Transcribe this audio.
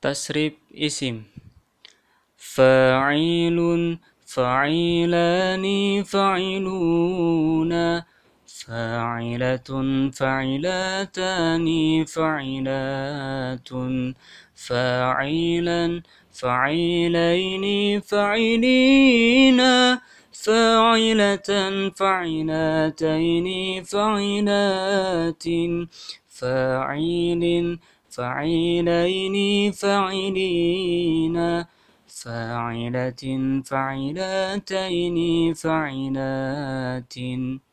تصريف اسم فاعل فاعلان فاعلون فاعلة فاعلتان فاعلات فاعلا فاعلين فاعلين فاعلة فاعلتين فاعلات فاعل فاعلين فاعلين فاعلة فاعلتين فاعلات